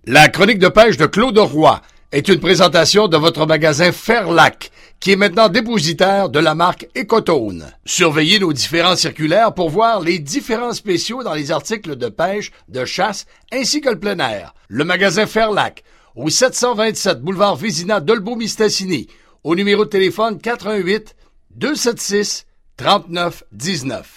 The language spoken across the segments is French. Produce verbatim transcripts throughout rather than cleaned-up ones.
La chronique de pêche de Claude Roy est une présentation de votre magasin Fairlac, qui est maintenant dépositaire de la marque Ecotone. Surveillez nos différents circulaires pour voir les différents spéciaux dans les articles de pêche, de chasse, ainsi que le plein air. Le magasin Fairlac, au sept cent vingt-sept boulevard Vézina Dolbeau-Mistassini, au numéro de téléphone quatre un huit, deux sept six, trois neuf un neuf.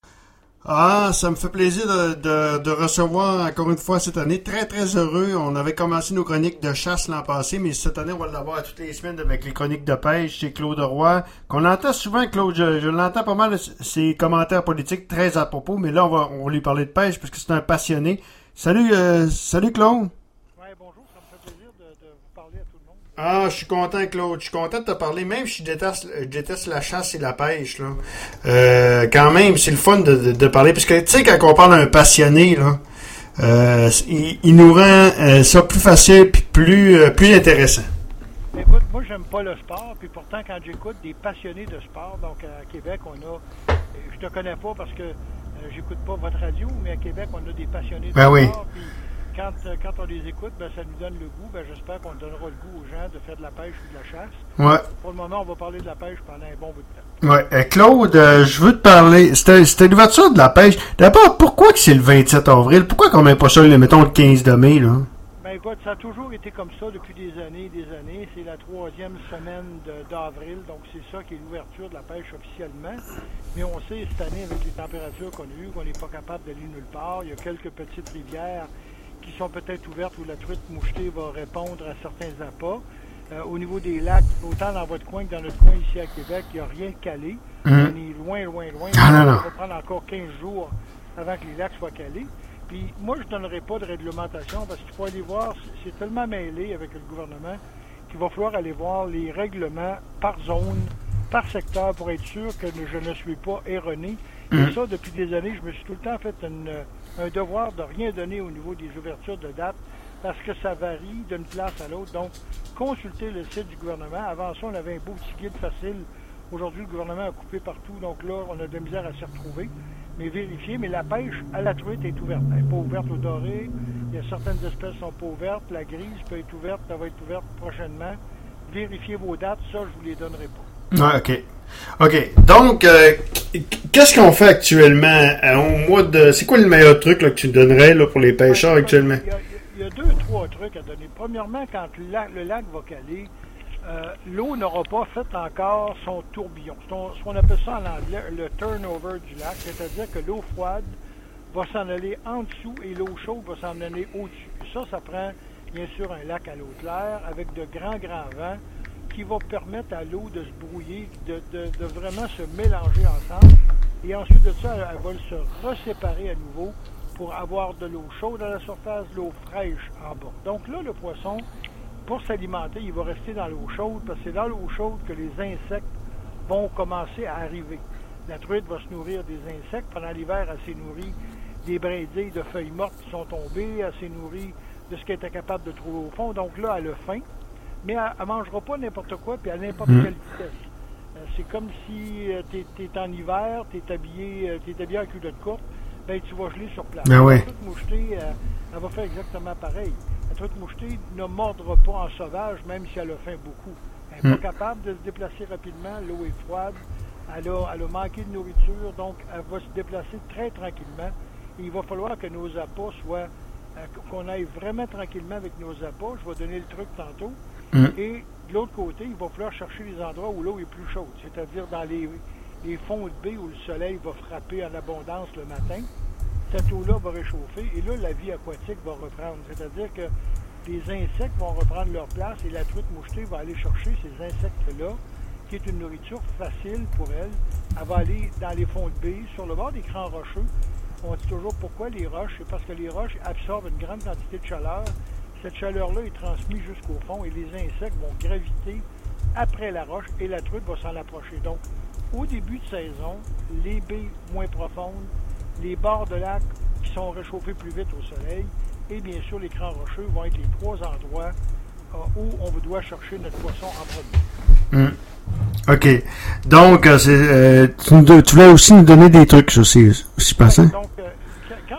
Ah, ça me fait plaisir de, de, de recevoir encore une fois cette année. Très, très heureux. On avait commencé nos chroniques de chasse l'an passé, mais cette année, on va l'avoir toutes les semaines avec les chroniques de pêche chez Claude Roy, qu'on entend souvent, Claude. Je, je l'entends pas mal, ses commentaires politiques très à propos, mais là, on va, on va lui parler de pêche parce que c'est un passionné. Salut, euh, salut Claude. Oui, bonjour. Ça me fait plaisir de, de vous parler à tout le monde. Ah, je suis content, Claude. Je suis content de te parler, même si je déteste, je déteste la chasse et la pêche, là. Euh, quand même, c'est le fun de, de, de parler, parce que, tu sais, quand on parle d'un passionné, là, euh, il, il nous rend euh, ça plus facile puis plus, euh, plus intéressant. Écoute, moi, j'aime pas le sport, puis pourtant, quand j'écoute des passionnés de sport, donc à Québec, on a, je te connais pas parce que euh, j'écoute pas votre radio, mais à Québec, on a des passionnés de ben sport, oui. Puis Quand, quand on les écoute, ben, ça nous donne le goût. Ben, j'espère qu'on donnera le goût aux gens de faire de la pêche ou de la chasse. Ouais. Pour le moment, on va parler de la pêche pendant un bon bout de temps. Ouais. Euh, Claude, euh, je veux te parler. C'était, c'était l'ouverture de la pêche. D'abord, pourquoi que c'est le vingt-sept avril? Pourquoi qu'on met pas ça, mettons, le quinze de mai, là? Ben écoute, ça a toujours été comme ça depuis des années et des années. C'est la troisième semaine de, d'avril, donc c'est ça qui est l'ouverture de la pêche officiellement. Mais on sait, cette année, avec les températures qu'on a eues, qu'on n'est pas capable d'aller nulle part. Il y a quelques petites rivières qui sont peut-être ouvertes où la truite mouchetée va répondre à certains appâts. Euh, au niveau des lacs, autant dans votre coin que dans notre coin ici à Québec, il n'y a rien de calé. Mmh. On est loin, loin, loin. Ah, non, non. Ça va prendre encore quinze jours avant que les lacs soient calés. Puis moi, je ne donnerai pas de réglementation parce qu'il faut aller voir, c'est tellement mêlé avec le gouvernement qu'il va falloir aller voir les règlements par zone, par secteur pour être sûr que je ne suis pas erroné. Et ça, depuis des années, je me suis tout le temps fait une, un devoir de rien donner au niveau des ouvertures de date parce que ça varie d'une place à l'autre. Donc, consultez le site du gouvernement. Avant ça, on avait un beau petit guide facile. Aujourd'hui, le gouvernement a coupé partout. Donc là, on a de la misère à s'y retrouver. Mais vérifiez. Mais la pêche à la truite est ouverte. Elle n'est pas ouverte au doré. Il y a certaines espèces qui ne sont pas ouvertes. La grise peut être ouverte. Elle va être ouverte prochainement. Vérifiez vos dates. Ça, je ne vous les donnerai pas. Ah, OK. OK. Donc, euh, qu'est-ce qu'on fait actuellement euh, au mois de... C'est quoi le meilleur truc là, que tu donnerais là, pour les pêcheurs actuellement? Il y, a, il y a deux, trois trucs à donner. Premièrement, quand le lac, le lac va caler, euh, l'eau n'aura pas fait encore son tourbillon. C'est ce qu'on appelle ça en anglais le turnover du lac, c'est-à-dire que l'eau froide va s'en aller en dessous et l'eau chaude va s'en aller au-dessus. Et ça, ça prend bien sûr un lac à l'eau claire avec de grands, grands vents qui va permettre à l'eau de se brouiller, de, de, de vraiment se mélanger ensemble. Et ensuite de ça, elle, elle va se reséparer à nouveau pour avoir de l'eau chaude à la surface, de l'eau fraîche en bas. Donc là, le poisson, pour s'alimenter, il va rester dans l'eau chaude parce que c'est dans l'eau chaude que les insectes vont commencer à arriver. La truite va se nourrir des insectes. Pendant l'hiver, elle s'est nourrie des brindilles de feuilles mortes qui sont tombées. Elle s'est nourrie de ce qu'elle était capable de trouver au fond. Donc là, elle a faim. Mais elle ne mangera pas n'importe quoi puis à n'importe mmh. quelle vitesse. Euh, c'est comme si euh, tu es en hiver, tu es habillé, euh, t'es habillé en culotte courte, ben tu vas geler sur place. Ben oui. La truite mouchetée, euh, elle va faire exactement pareil. La truite mouchetée ne mordra pas en sauvage, même si elle a faim beaucoup. Elle n'est mmh. pas capable de se déplacer rapidement, l'eau est froide, elle a, elle a manqué de nourriture, donc elle va se déplacer très tranquillement. Et il va falloir que nos appâts soient, euh, qu'on aille vraiment tranquillement avec nos appâts. Je vais donner le truc tantôt. Mmh. Et de l'autre côté, il va falloir chercher les endroits où l'eau est plus chaude, c'est-à-dire dans les, les fonds de baie où le soleil va frapper en abondance le matin. Cette eau-là va réchauffer et là, la vie aquatique va reprendre. C'est-à-dire que les insectes vont reprendre leur place et la truite mouchetée va aller chercher ces insectes-là, qui est une nourriture facile pour elle. Elle va aller dans les fonds de baie, sur le bord des crans rocheux. On dit toujours pourquoi les roches, c'est parce que les roches absorbent une grande quantité de chaleur. Cette chaleur-là est transmise jusqu'au fond et les insectes vont graviter après la roche et la truite va s'en approcher. Donc, au début de saison, les baies moins profondes, les bords de lac qui sont réchauffés plus vite au soleil et bien sûr les crans rocheux vont être les trois endroits euh, où on doit chercher notre poisson en premier. Mmh. OK. Donc, euh, c'est, euh, tu, tu voulais aussi nous donner des trucs, aussi, aussi passant. Donc, euh, quand on parle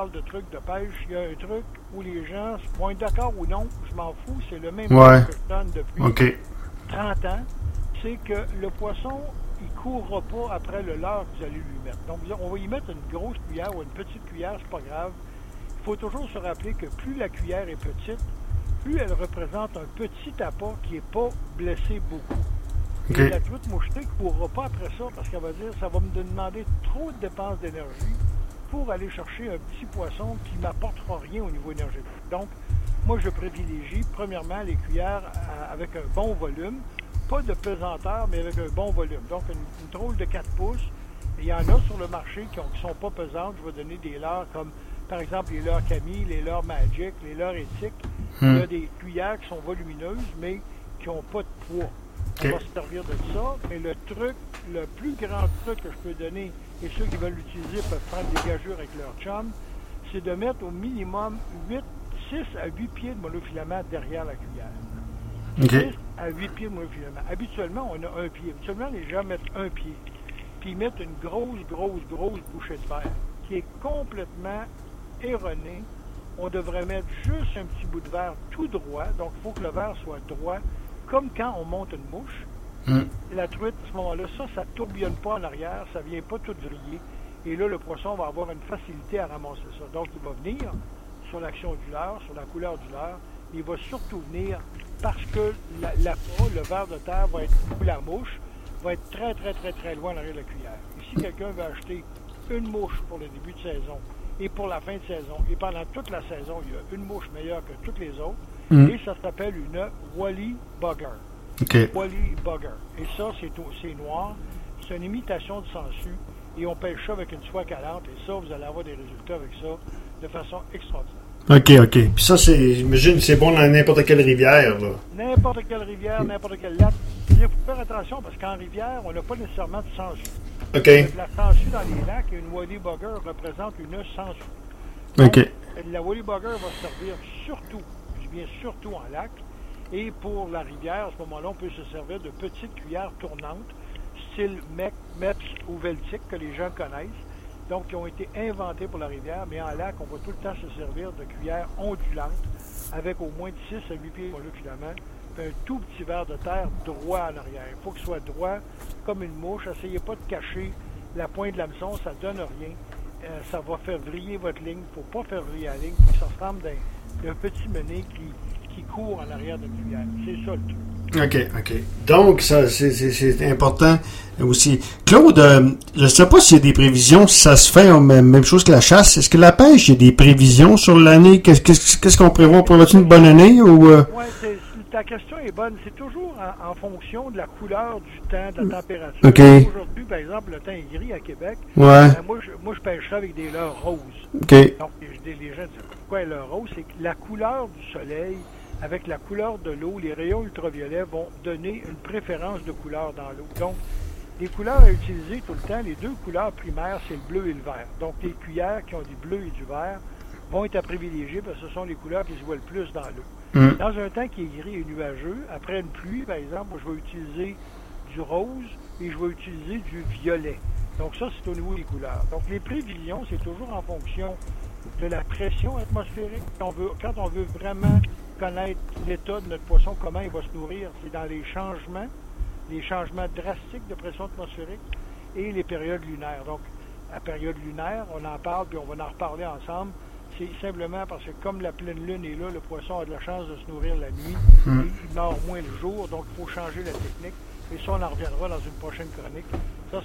parle de trucs de pêche, il y a un truc où les gens vont être d'accord ou non, je m'en fous, c'est le même ouais. truc que je donne depuis okay. trente ans, c'est que le poisson, il ne courra pas après le leurre que vous allez lui mettre. Donc, on va y mettre une grosse cuillère ou une petite cuillère, c'est pas grave. Il faut toujours se rappeler que plus la cuillère est petite, plus elle représente un petit appât qui n'est pas blessé beaucoup. Okay. Et la truite mouchetée ne courra pas après ça parce qu'elle va dire ça va me demander trop de dépenses d'énergie pour aller chercher un petit poisson qui ne m'apportera rien au niveau énergétique. Donc, moi, je privilégie premièrement les cuillères à, avec un bon volume, pas de pesanteur, mais avec un bon volume. Donc, une, une trôle de quatre pouces. Et il y en a sur le marché qui ne sont pas pesantes. Je vais donner des leurres comme, par exemple, les leurres Camille, les leurres Magic, les leurres éthiques. Hmm. Il y a des cuillères qui sont volumineuses, mais qui n'ont pas de poids. Okay. On va se servir de ça, mais le truc, le plus grand truc que je peux donner, et ceux qui veulent l'utiliser peuvent prendre des gageures avec leur chum, c'est de mettre au minimum huit, six à huit pieds de monofilament derrière la cuillère. Okay. six à huit pieds de monofilament. Habituellement, on a un pied. Habituellement, les gens mettent un pied. Puis ils mettent une grosse, grosse, grosse bouchée de verre qui est complètement erronée. On devrait mettre juste un petit bout de verre tout droit. Donc, il faut que le verre soit droit, comme quand on monte une mouche. Mm. Et la truite, à ce moment-là, ça, ça ne tourbillonne pas en arrière, ça ne vient pas tout vriller. Et là, le poisson va avoir une facilité à ramasser ça. Donc, il va venir sur l'action du leurre, sur la couleur du leurre. Il va surtout venir parce que la, la, le ver de terre va être, ou la mouche, va être très, très, très, très loin en arrière de la cuillère. Et si quelqu'un veut acheter une mouche pour le début de saison et pour la fin de saison, et pendant toute la saison, il y a une mouche meilleure que toutes les autres, mm. et ça s'appelle une Wally Bugger. Okay. Wally Bugger. Et ça, c'est, c'est noir. C'est une imitation de sangsue. Et on pêche ça avec une soie calante. Et ça, vous allez avoir des résultats avec ça de façon extraordinaire. OK, OK. Puis ça, c'est, j'imagine, c'est bon dans n'importe quelle rivière, là. N'importe quelle rivière, n'importe quel lac. Il faut faire attention parce qu'en rivière, on n'a pas nécessairement de sangsue. OK. Donc, la sangsue dans les lacs, une Wally Bugger représente une sangsue. Donc, OK. La Wally Bugger va servir surtout, je dis bien surtout en lac. Et pour la rivière, à ce moment-là, on peut se servir de petites cuillères tournantes, style Mec, Mepps ou Veltic, que les gens connaissent. Donc, qui ont été inventées pour la rivière, mais en lac, on va tout le temps se servir de cuillères ondulantes avec au moins de six à huit pieds de monofilament, puis un tout petit verre de terre droit en arrière. Il faut qu'il soit droit comme une mouche. Essayez pas de cacher la pointe de l'hameçon, ça donne rien. Euh, ça va faire vriller votre ligne. Il ne faut pas faire vriller la ligne, puis ça ressemble d'un, d'un petit mené qui, qui court en arrière de la cuillère. C'est ça le truc. OK, OK. Donc, ça, c'est, c'est, c'est important aussi. Claude, euh, je ne sais pas s'il y a des prévisions, si ça se fait en même, même chose que la chasse. Est-ce que la pêche, il y a des prévisions sur l'année? Qu'est-ce, qu'est-ce, qu'est-ce qu'on prévoit? Pour une bonne année? Ou euh... Oui, ta question est bonne. C'est toujours en, en fonction de la couleur, du temps, de la température. OK. Aujourd'hui, par exemple, le temps est gris à Québec. Ouais. Euh, moi, je, moi, je pêcherais avec des leurres roses. OK. Donc, les, les gens disent, pourquoi leurre rose? C'est que la couleur du soleil, avec la couleur de l'eau, les rayons ultraviolets vont donner une préférence de couleur dans l'eau. Donc, les couleurs à utiliser tout le temps, les deux couleurs primaires, c'est le bleu et le vert. Donc, les cuillères qui ont du bleu et du vert vont être à privilégier parce que ce sont les couleurs qui se voient le plus dans l'eau. Mm. Dans un temps qui est gris et nuageux, après une pluie, par exemple, je vais utiliser du rose et je vais utiliser du violet. Donc, ça, c'est au niveau des couleurs. Donc, les prévisions, c'est toujours en fonction de la pression atmosphérique. Quand on veut, quand on veut vraiment connaître l'état de notre poisson, comment il va se nourrir, c'est dans les changements, les changements drastiques de pression atmosphérique et les périodes lunaires. Donc, la période lunaire, on en parle, puis on va en reparler ensemble. C'est simplement parce que comme la pleine lune est là, le poisson a de la chance de se nourrir la nuit, mmh. et il meurt moins le jour, donc il faut changer la technique. Et ça, on en reviendra dans une prochaine chronique. Ça,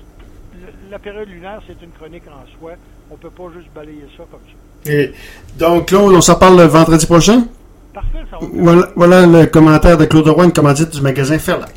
la période lunaire, c'est une chronique en soi. On ne peut pas juste balayer ça comme ça. Et donc, Claude, on s'en parle le vendredi prochain? Parfait, ça va. Voilà, voilà le commentaire de Claude Roy, une commandite du magasin Fairlight.